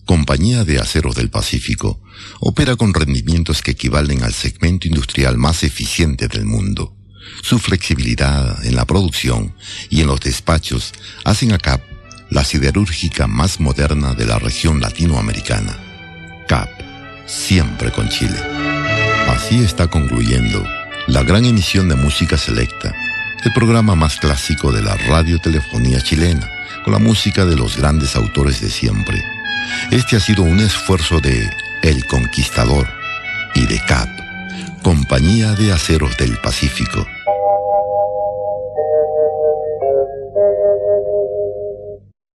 Compañía de Aceros del Pacífico, opera con rendimientos que equivalen al segmento industrial más eficiente del mundo. Su flexibilidad en la producción y en los despachos hacen a CAP la siderúrgica más moderna de la región latinoamericana. CAP, siempre con Chile. Así está concluyendo la gran emisión de música selecta, el programa más clásico de la radiotelefonía chilena, con la música de los grandes autores de siempre. Este ha sido un esfuerzo de El Conquistador y de CAP, Compañía de Aceros del Pacífico.